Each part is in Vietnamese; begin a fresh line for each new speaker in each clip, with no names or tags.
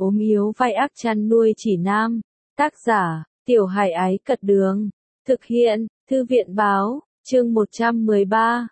ốm yếu vai ác chăn nuôi chỉ nam. Tác giả, Tiểu Hải Ái Cật Đường. Thực hiện, Thư viện Báo, chương 113.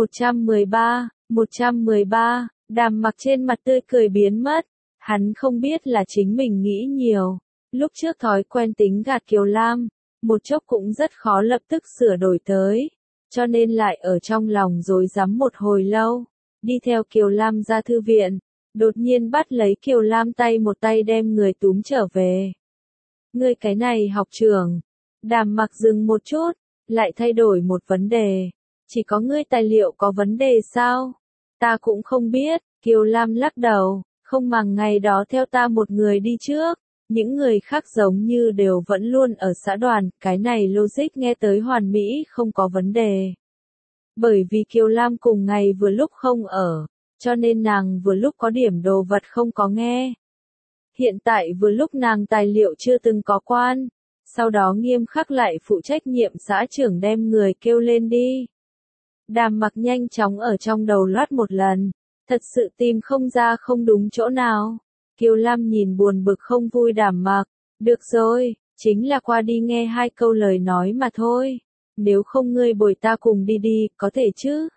113. Đàm Mặc trên mặt tươi cười biến mất. Hắn không biết là chính mình nghĩ nhiều. Lúc trước thói quen tính gạt Kiều Lam, một chốc cũng rất khó lập tức sửa đổi tới. Cho nên lại ở trong lòng rối rắm một hồi lâu. Đi theo Kiều Lam ra thư viện, đột nhiên bắt lấy Kiều Lam tay một tay đem người túm trở về. Ngươi cái này học trưởng. Đàm Mặc dừng một chút, lại thay đổi một vấn đề. Chỉ có ngươi tài liệu có vấn đề sao? Ta cũng không biết. Kiều Lam lắc đầu, không màng ngày đó theo ta một người đi trước. Những người khác giống như đều vẫn luôn ở xã đoàn, cái này logic nghe tới hoàn mỹ không có vấn đề. Bởi vì Kiều Lam cùng ngày vừa lúc không ở, cho nên nàng vừa lúc có điểm đồ vật không có nghe. Hiện tại vừa lúc nàng tài liệu chưa từng có quan, sau đó nghiêm khắc lại phụ trách nhiệm xã trưởng đem người kêu lên đi. Đàm Mặc nhanh chóng ở trong đầu loát một lần, thật sự tìm không ra không đúng chỗ nào. Kiều Lam nhìn buồn bực không vui Đàm Mặc, được rồi, chính là qua đi nghe hai câu lời nói mà thôi. Nếu không ngươi bồi ta cùng đi đi, có thể chứ?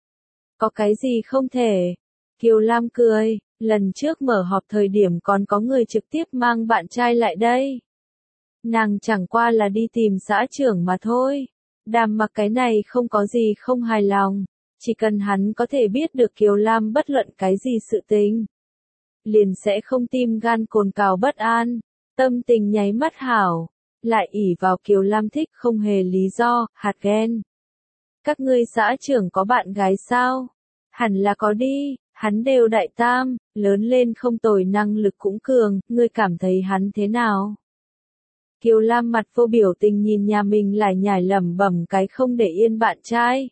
Có cái gì không thể? Kiều Lam cười, lần trước mở họp thời điểm còn có người trực tiếp mang bạn trai lại đây. Nàng chẳng qua là đi tìm xã trưởng mà thôi. Đàm Mặc cái này không có gì không hài lòng, chỉ cần hắn có thể biết được Kiều Lam bất luận cái gì sự tình, liền sẽ không tim gan cồn cào bất an, tâm tình nháy mắt hảo, lại ỷ vào Kiều Lam thích không hề lý do, hạt ghen. Các ngươi xã trưởng có bạn gái sao? Hẳn là có đi, hắn đều đại tam, lớn lên không tồi năng lực cũng cường, ngươi cảm thấy hắn thế nào? Kiều Lam mặt vô biểu tình nhìn nhà mình lại nhải lẩm bẩm cái không để yên bạn trai.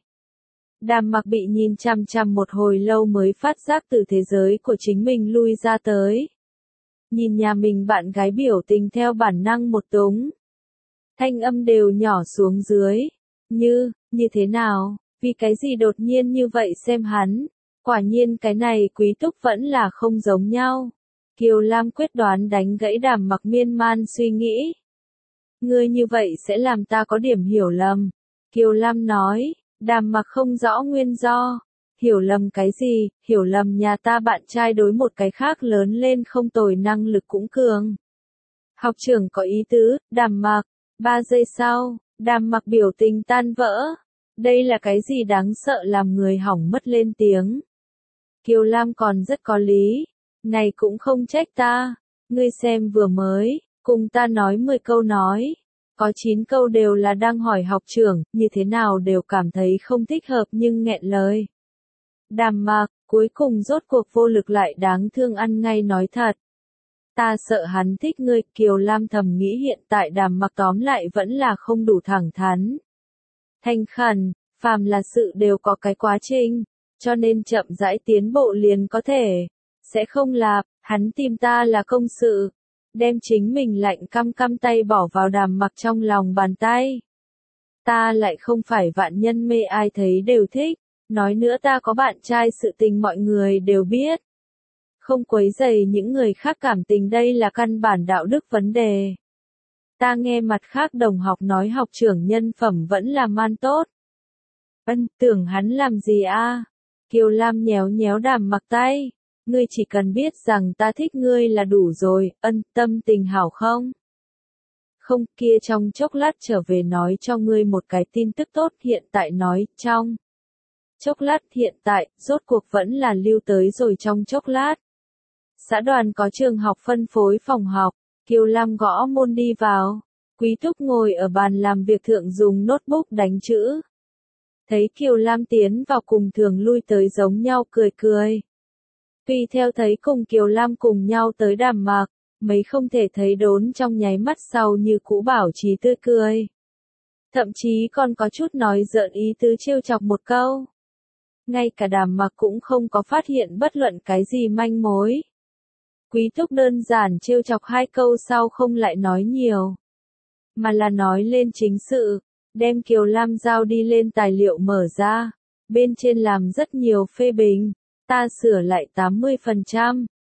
Đàm Mặc bị nhìn chằm chằm một hồi lâu mới phát giác từ thế giới của chính mình lui ra tới. Nhìn nhà mình bạn gái biểu tình theo bản năng một túng. Thanh âm đều nhỏ xuống dưới. Như thế nào, vì cái gì đột nhiên như vậy xem hắn. Quả nhiên cái này Quý Túc vẫn là không giống nhau. Kiều Lam quyết đoán đánh gãy Đàm Mặc miên man suy nghĩ. Ngươi như vậy sẽ làm ta có điểm hiểu lầm. Kiều Lam nói. Đàm Mặc không rõ nguyên do. Hiểu lầm cái gì? Hiểu lầm nhà ta bạn trai đối một cái khác lớn lên không tồi năng lực cũng cường. Học trưởng có ý tứ, Đàm Mặc. 3 giây sau, Đàm Mặc biểu tình tan vỡ. Đây là cái gì đáng sợ làm người hỏng mất lên tiếng. Kiều Lam còn rất có lý. Này cũng không trách ta. Ngươi xem vừa mới, cùng ta nói 10 câu nói. Có 9 câu đều là đang hỏi học trưởng, như thế nào đều cảm thấy không thích hợp nhưng nghẹn lời. Đàm Mặc, cuối cùng rốt cuộc vô lực lại đáng thương ăn ngay nói thật. Ta sợ hắn thích ngươi, Kiều Lam thầm nghĩ hiện tại Đàm Mặc tóm lại vẫn là không đủ thẳng thắn. Thành khẩn, phàm là sự đều có cái quá trình, cho nên chậm rãi tiến bộ liền có thể. Sẽ không là, hắn tìm ta là công sự. Đem chính mình lạnh căm căm tay bỏ vào Đàm Mặc trong lòng bàn tay. Ta lại không phải vạn nhân mê ai thấy đều thích, nói nữa ta có bạn trai sự tình mọi người đều biết. Không quấy rầy những người khác cảm tình đây là căn bản đạo đức vấn đề. Ta nghe mặt khác đồng học nói học trưởng nhân phẩm vẫn là man tốt. Tưởng hắn làm gì a? Kiều Lam nhéo nhéo Đàm Mặc tay. Ngươi chỉ cần biết rằng ta thích ngươi là đủ rồi, tâm tình hảo không? Không, kia trong chốc lát trở về nói cho ngươi một cái tin tức tốt hiện tại nói, trong chốc lát hiện tại, rốt cuộc vẫn là lưu tới rồi trong chốc lát. Xã đoàn có trường học phân phối phòng học, Kiều Lam gõ môn đi vào. Quý Túc ngồi ở bàn làm việc thượng dùng notebook đánh chữ. Thấy Kiều Lam tiến vào cùng thường lui tới giống nhau cười cười. Tùy theo thấy cùng Kiều Lam cùng nhau tới Đàm Mặc, mấy không thể thấy đốn trong nháy mắt sau như cũ bảo trì tươi cười. Thậm chí còn có chút nói giỡn ý tứ trêu chọc một câu. Ngay cả Đàm Mặc cũng không có phát hiện bất luận cái gì manh mối. Quý Túc đơn giản trêu chọc 2 câu sau không lại nói nhiều, mà là nói lên chính sự, đem Kiều Lam giao đi lên tài liệu mở ra, bên trên làm rất nhiều phê bình. Ta sửa lại 80%,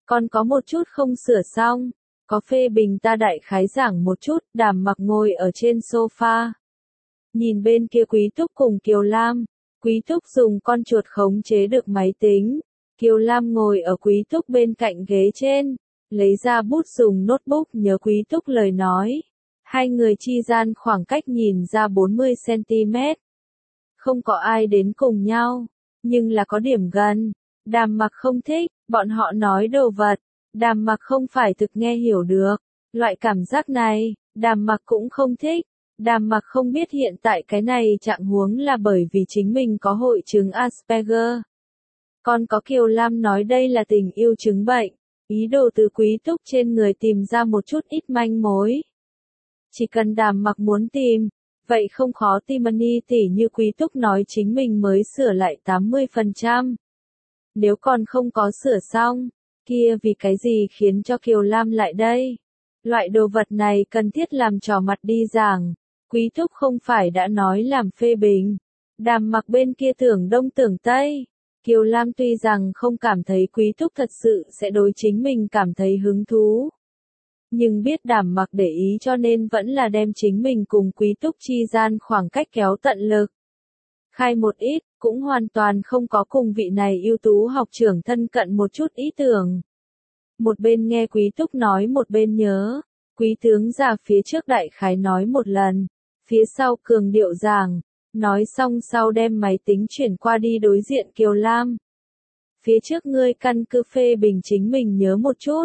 Còn có một chút không sửa xong. Có phê bình ta đại khái giảng một chút, Đàm Mặc ngồi ở trên sofa. Nhìn bên kia Quý Túc cùng Kiều Lam. Quý Túc dùng con chuột khống chế được máy tính. Kiều Lam ngồi ở Quý Túc bên cạnh ghế trên. Lấy ra bút dùng notebook nhớ Quý Túc lời nói. Hai người chi gian khoảng cách nhìn ra 40 cm. Không có ai đến cùng nhau, nhưng là có điểm gần. Đàm Mặc không thích, bọn họ nói đồ vật. Đàm Mặc không phải thực nghe hiểu được. Loại cảm giác này, Đàm Mặc cũng không thích. Đàm Mặc không biết hiện tại cái này trạng huống là bởi vì chính mình có hội chứng Asperger. Còn có Kiều Lam nói đây là tình yêu chứng bệnh. Ý đồ từ Quý Túc trên người tìm ra một chút ít manh mối. Chỉ cần Đàm Mặc muốn tìm, vậy không khó Tiffany tỉ như Quý Túc nói chính mình mới sửa lại 80%. Nếu còn không có sửa xong, kia vì cái gì khiến cho Kiều Lam lại đây? Loại đồ vật này cần thiết làm trò mặt đi giảng. Quý Túc không phải đã nói làm phê bình. Đàm Mặc bên kia tưởng đông tưởng tây. Kiều Lam tuy rằng không cảm thấy Quý Túc thật sự sẽ đối chính mình cảm thấy hứng thú. Nhưng biết Đàm Mặc để ý cho nên vẫn là đem chính mình cùng Quý Túc chi gian khoảng cách kéo tận lực. Khai một ít, cũng hoàn toàn không có cùng vị này ưu tú học trưởng thân cận một chút ý tưởng. Một bên nghe Quý Túc nói một bên nhớ. Quý tướng ra phía trước đại khái nói một lần. Phía sau cường điệu giảng. Nói xong sau đem máy tính chuyển qua đi đối diện Kiều Lam. Phía trước ngươi căn cứ phê bình chính mình nhớ một chút.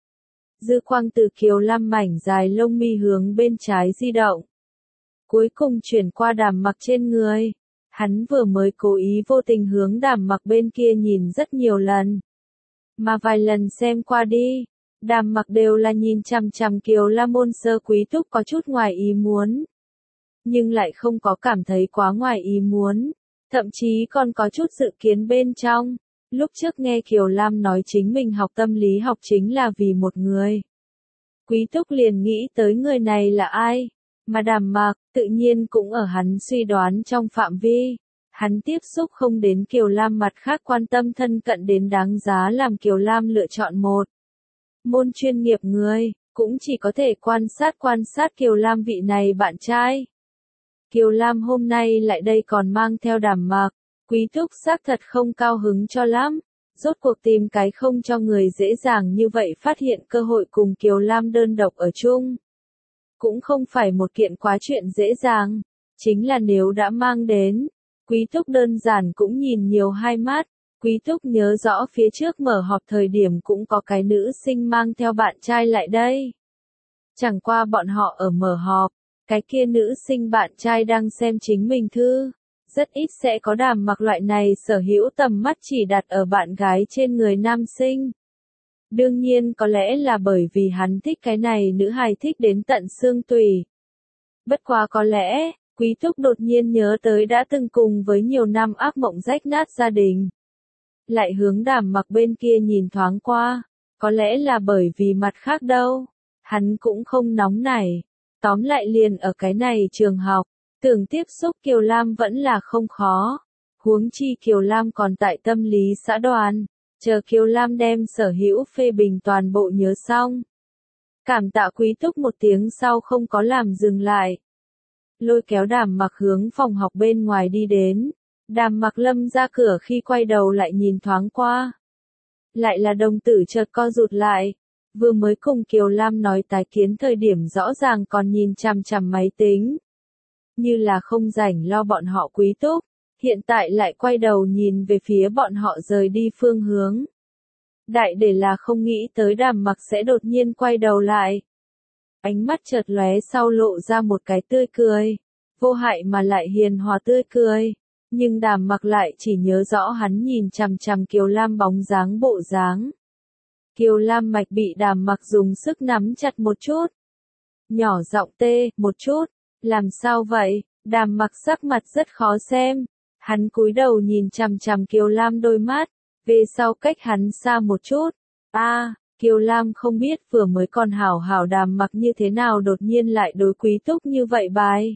Dư quang từ Kiều Lam mảnh dài lông mi hướng bên trái di động. Cuối cùng chuyển qua Đàm Mặc trên người. Hắn vừa mới cố ý vô tình hướng Đàm Mặc bên kia nhìn rất nhiều lần. Mà vài lần xem qua đi, Đàm Mặc đều là nhìn chằm chằm Kiều Lam môn sơ. Quý Túc có chút ngoài ý muốn. Nhưng lại không có cảm thấy quá ngoài ý muốn. Thậm chí còn có chút dự kiến bên trong. Lúc trước nghe Kiều Lam nói chính mình học tâm lý học chính là vì một người. Quý Túc liền nghĩ tới người này là ai. Mà Đàm Mặc, tự nhiên cũng ở hắn suy đoán trong phạm vi. Hắn tiếp xúc không đến Kiều Lam mặt khác quan tâm thân cận đến đáng giá làm Kiều Lam lựa chọn một. Môn chuyên nghiệp người, cũng chỉ có thể quan sát Kiều Lam vị này bạn trai. Kiều Lam hôm nay lại đây còn mang theo Đàm Mặc. Quý Túc xác thật không cao hứng cho lắm. Rốt cuộc tìm cái không cho người dễ dàng như vậy phát hiện cơ hội cùng Kiều Lam đơn độc ở chung. Cũng không phải một kiện quá chuyện dễ dàng. Chính là nếu đã mang đến, Quý Túc đơn giản cũng nhìn nhiều hai mắt. Quý Túc nhớ rõ phía trước mở họp thời điểm cũng có cái nữ sinh mang theo bạn trai lại đây. Chẳng qua bọn họ ở mở họp, cái kia nữ sinh bạn trai đang xem chính mình thư. Rất ít sẽ có Đàm Mặc loại này sở hữu tầm mắt chỉ đặt ở bạn gái trên người nam sinh. Đương nhiên có lẽ là bởi vì hắn thích cái này nữ hài thích đến tận xương tủy. Bất quá có lẽ, Quý Túc đột nhiên nhớ tới đã từng cùng với nhiều năm ác mộng rách nát gia đình. Lại hướng Đàm Mặc bên kia nhìn thoáng qua, có lẽ là bởi vì mặt khác đâu. Hắn cũng không nóng nảy. Tóm lại liền ở cái này trường học. Tưởng tiếp xúc Kiều Lam vẫn là không khó. Huống chi Kiều Lam còn tại tâm lý xã đoàn. Chờ Kiều Lam đem sở hữu phê bình toàn bộ nhớ xong. Cảm tạ Quý Túc một tiếng sau không có làm dừng lại. Lôi kéo Đàm Mặc hướng phòng học bên ngoài đi đến. Đàm Mặc lâm ra cửa khi quay đầu lại nhìn thoáng qua. Lại là đồng tử chợt co rụt lại. Vừa mới cùng Kiều Lam nói tái kiến thời điểm rõ ràng còn nhìn chằm chằm máy tính. Như là không rảnh lo bọn họ Quý Túc, hiện tại lại quay đầu nhìn về phía bọn họ rời đi phương hướng. Đại để là không nghĩ tới Đàm Mặc sẽ đột nhiên quay đầu lại. Ánh mắt chợt lóe sau lộ ra một cái tươi cười, vô hại mà lại hiền hòa tươi cười. Nhưng Đàm Mặc lại chỉ nhớ rõ hắn nhìn chằm chằm Kiều Lam bóng dáng bộ dáng. Kiều Lam mạch bị Đàm Mặc dùng sức nắm chặt một chút. Nhỏ giọng tê, một chút. Làm sao vậy? Đàm Mặc sắc mặt rất khó xem. Hắn cúi đầu nhìn chằm chằm Kiều Lam đôi mắt. Về sau cách hắn xa một chút. Kiều Lam không biết vừa mới còn hảo hảo Đàm Mặc như thế nào đột nhiên lại đối Quý Túc như vậy bài.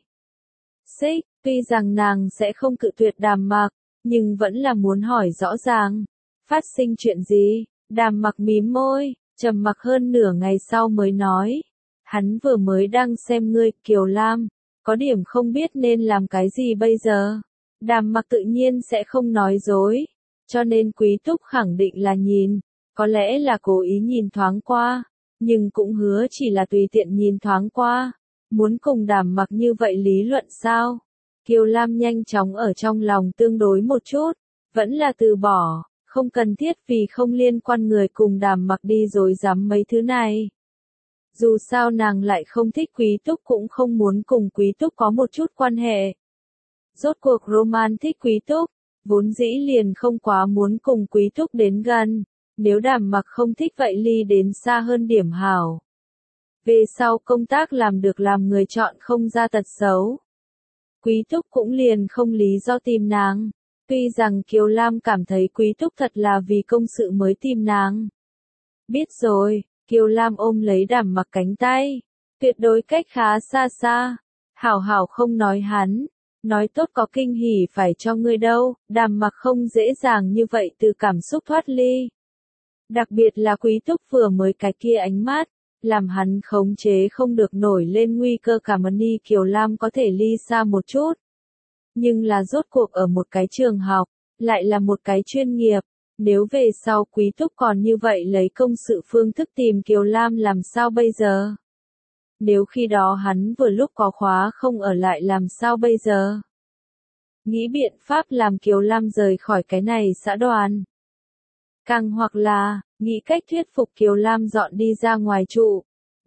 Xích, tuy rằng nàng sẽ không cự tuyệt Đàm Mặc, nhưng vẫn là muốn hỏi rõ ràng. Phát sinh chuyện gì? Đàm Mặc mím môi, trầm mặc hơn nửa ngày sau mới nói. Hắn vừa mới đang xem ngươi, Kiều Lam, có điểm không biết nên làm cái gì bây giờ. Đàm Mặc tự nhiên sẽ không nói dối, cho nên Quý Túc khẳng định là nhìn, có lẽ là cố ý nhìn thoáng qua, nhưng cũng hứa chỉ là tùy tiện nhìn thoáng qua. Muốn cùng Đàm Mặc như vậy lý luận sao? Kiều Lam nhanh chóng ở trong lòng tương đối một chút, vẫn là từ bỏ, không cần thiết vì không liên quan người cùng Đàm Mặc đi rồi dám mấy thứ này. Dù sao nàng lại không thích Quý Túc cũng không muốn cùng Quý Túc có một chút quan hệ. Rốt cuộc Roman thích Quý Túc, vốn dĩ liền không quá muốn cùng Quý Túc đến gần, nếu Đàm Mặc không thích vậy ly đến xa hơn điểm hảo. Về sau công tác làm được làm người chọn không ra tật xấu. Quý Túc cũng liền không lý do tìm nàng, tuy rằng Kiều Lam cảm thấy Quý Túc thật là vì công sự mới tìm nàng. Biết rồi, Kiều Lam ôm lấy Đàm Mặc cánh tay, tuyệt đối cách khá xa xa, hảo hảo không nói hắn. Nói tốt có kinh hỉ phải cho ngươi đâu, Đàm Mặc không dễ dàng như vậy từ cảm xúc thoát ly. Đặc biệt là Quý Túc vừa mới cái kia ánh mắt, làm hắn khống chế không được nổi lên nguy cơ cảm ơn đi Kiều Lam có thể ly xa một chút. Nhưng là rốt cuộc ở một cái trường học, lại là một cái chuyên nghiệp, nếu về sau Quý Túc còn như vậy lấy công sự phương thức tìm Kiều Lam làm sao bây giờ? Nếu khi đó hắn vừa lúc có khóa không ở lại làm sao bây giờ? Nghĩ biện pháp làm Kiều Lam rời khỏi cái này xã đoàn. Càng hoặc là, nghĩ cách thuyết phục Kiều Lam dọn đi ra ngoài trụ.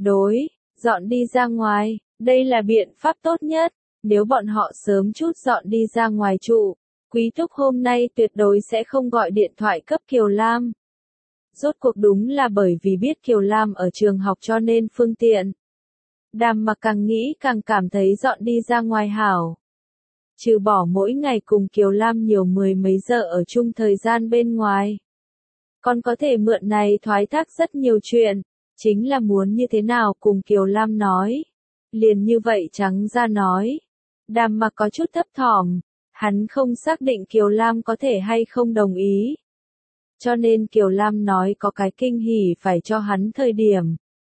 Dọn đi ra ngoài, đây là biện pháp tốt nhất. Nếu bọn họ sớm chút dọn đi ra ngoài trụ, Quý Túc hôm nay tuyệt đối sẽ không gọi điện thoại cấp Kiều Lam. Rốt cuộc đúng là bởi vì biết Kiều Lam ở trường học cho nên phương tiện. Đàm Mặc càng nghĩ càng cảm thấy dọn đi ra ngoài hảo. Trừ bỏ mỗi ngày cùng Kiều Lam nhiều mười mấy giờ ở chung thời gian bên ngoài. Còn có thể mượn này thoái thác rất nhiều chuyện, chính là muốn như thế nào cùng Kiều Lam nói. Liền như vậy trắng ra nói. Đàm Mặc có chút thấp thỏm, hắn không xác định Kiều Lam có thể hay không đồng ý. Cho nên Kiều Lam nói có cái kinh hỉ phải cho hắn thời điểm.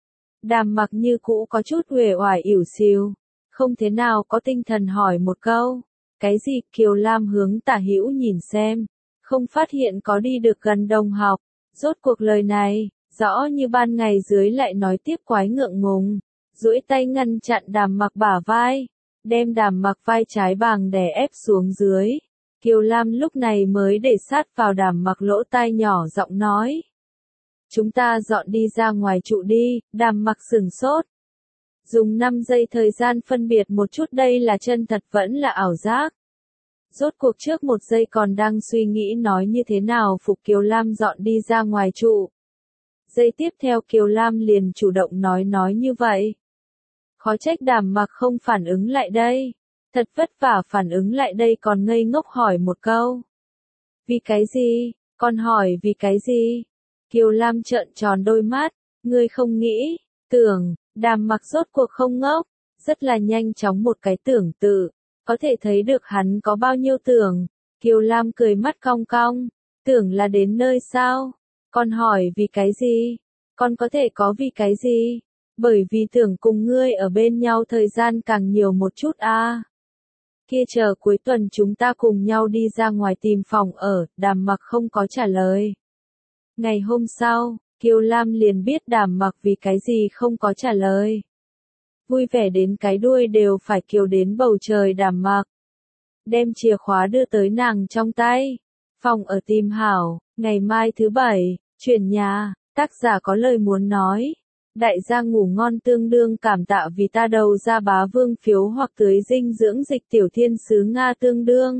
Đàm Mặc như cũ có chút uể oải ỉu xìu, không thế nào có tinh thần hỏi một câu. Cái gì? Kiều Lam hướng tả hữu nhìn xem, không phát hiện có đi được gần đồng học. Rốt cuộc lời này, rõ như ban ngày dưới lại nói tiếp quái ngượng ngùng, duỗi tay ngăn chặn Đàm Mặc bả vai, đem Đàm Mặc vai trái bằng đè ép xuống dưới. Kiều Lam lúc này mới để sát vào Đàm Mặc lỗ tai nhỏ giọng nói. Chúng ta dọn đi ra ngoài trụ đi, Đàm Mặc sửng sốt. Dùng 5 giây thời gian phân biệt một chút đây là chân thật vẫn là ảo giác. Rốt cuộc trước 1 giây còn đang suy nghĩ nói như thế nào phục Kiều Lam dọn đi ra ngoài trụ. Giây tiếp theo Kiều Lam liền chủ động nói như vậy. Khó trách Đàm Mặc không phản ứng lại đây. Thật vất vả phản ứng lại đây còn ngây ngốc hỏi một câu. Vì cái gì? Con hỏi vì cái gì? Kiều Lam trợn tròn đôi mắt. Ngươi không nghĩ, tưởng, Đàm Mặc rốt cuộc không ngốc. Rất là nhanh chóng một cái tưởng tự. Có thể thấy được hắn có bao nhiêu tưởng. Kiều Lam cười mắt cong cong. Tưởng là đến nơi sao? Con hỏi vì cái gì? Con có thể có vì cái gì? Bởi vì tưởng cùng ngươi ở bên nhau thời gian càng nhiều một chút à. Kia chờ cuối tuần chúng ta cùng nhau đi ra ngoài tìm phòng ở, Đàm Mặc không có trả lời. Ngày hôm sau, Kiều Lam liền biết Đàm Mặc vì cái gì không có trả lời. Vui vẻ đến cái đuôi đều phải kiều đến bầu trời Đàm Mặc. Đem chìa khóa đưa tới nàng trong tay. Phòng ở tìm hảo, ngày mai thứ 7, chuyển nhà, tác giả có lời muốn nói. Đại gia ngủ ngon tương đương cảm tạ vì ta đầu ra bá vương phiếu hoặc tưới dinh dưỡng dịch tiểu thiên sứ Nga tương đương.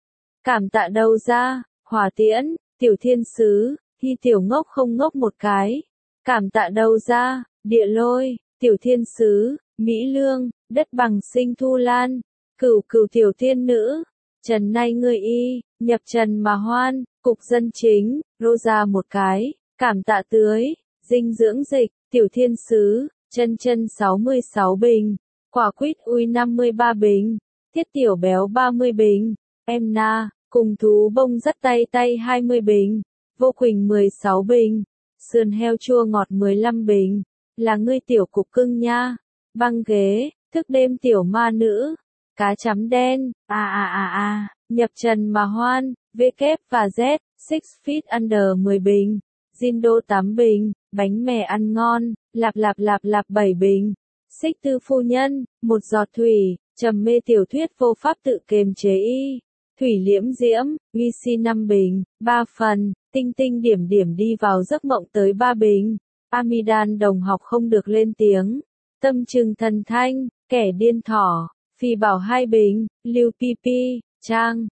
Cảm tạ đầu ra, Hỏa Tiễn, tiểu thiên sứ, Hy tiểu ngốc không ngốc một cái. Cảm tạ đầu ra, Địa Lôi, tiểu thiên sứ, Mỹ Lương, Đất Bằng Sinh Thu Lan, Cửu Cửu tiểu thiên nữ, Trần Nay người y, Nhập Trần mà hoan, Cục Dân Chính, Rosa một cái. Cảm tạ tưới, dinh dưỡng dịch, tiểu thiên sứ, Chân Chân 66 bình, Quả Quýt Ui 53 bình, Thiết Tiểu Béo 30 bình, Em Na, cùng thú bông dắt tay tay 20 bình, Vô Quỳnh 16 bình. Sườn heo chua ngọt 15 bình. Là ngươi tiểu cục cưng nha. Băng ghế, thức đêm tiểu ma nữ. Cá chấm đen, nhập trần mà hoan, V kép và Z, 6 feet under 10 bình. Jindo 8 bình, bánh mè ăn ngon, lạp 7 bình. Xích tư phu nhân, một giọt thủy, trầm mê tiểu thuyết vô pháp tự kiềm chế y. Thủy liễm diễm, VC 5 bình, 3 phần, tinh tinh điểm điểm đi vào giấc mộng tới 3 bình. Amidan đồng học không được lên tiếng. Tâm trừng thần thanh, kẻ điên thỏ, phi bảo 2 bình, lưu pp, trang,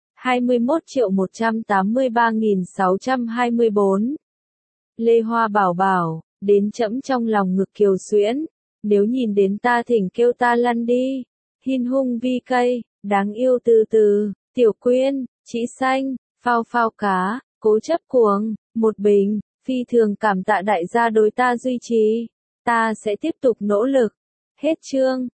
21.183.624. Lê Hoa bảo bảo, đến chẫm trong lòng ngực kiều xuyễn. Nếu nhìn đến ta thỉnh kêu ta lăn đi. Hin hung vi cây, đáng yêu từ từ, tiểu quyên, chỉ xanh, phao phao cá, cố chấp cuồng, 1 bình, phi thường cảm tạ đại gia đối ta duy trì. Ta sẽ tiếp tục nỗ lực. Hết chương.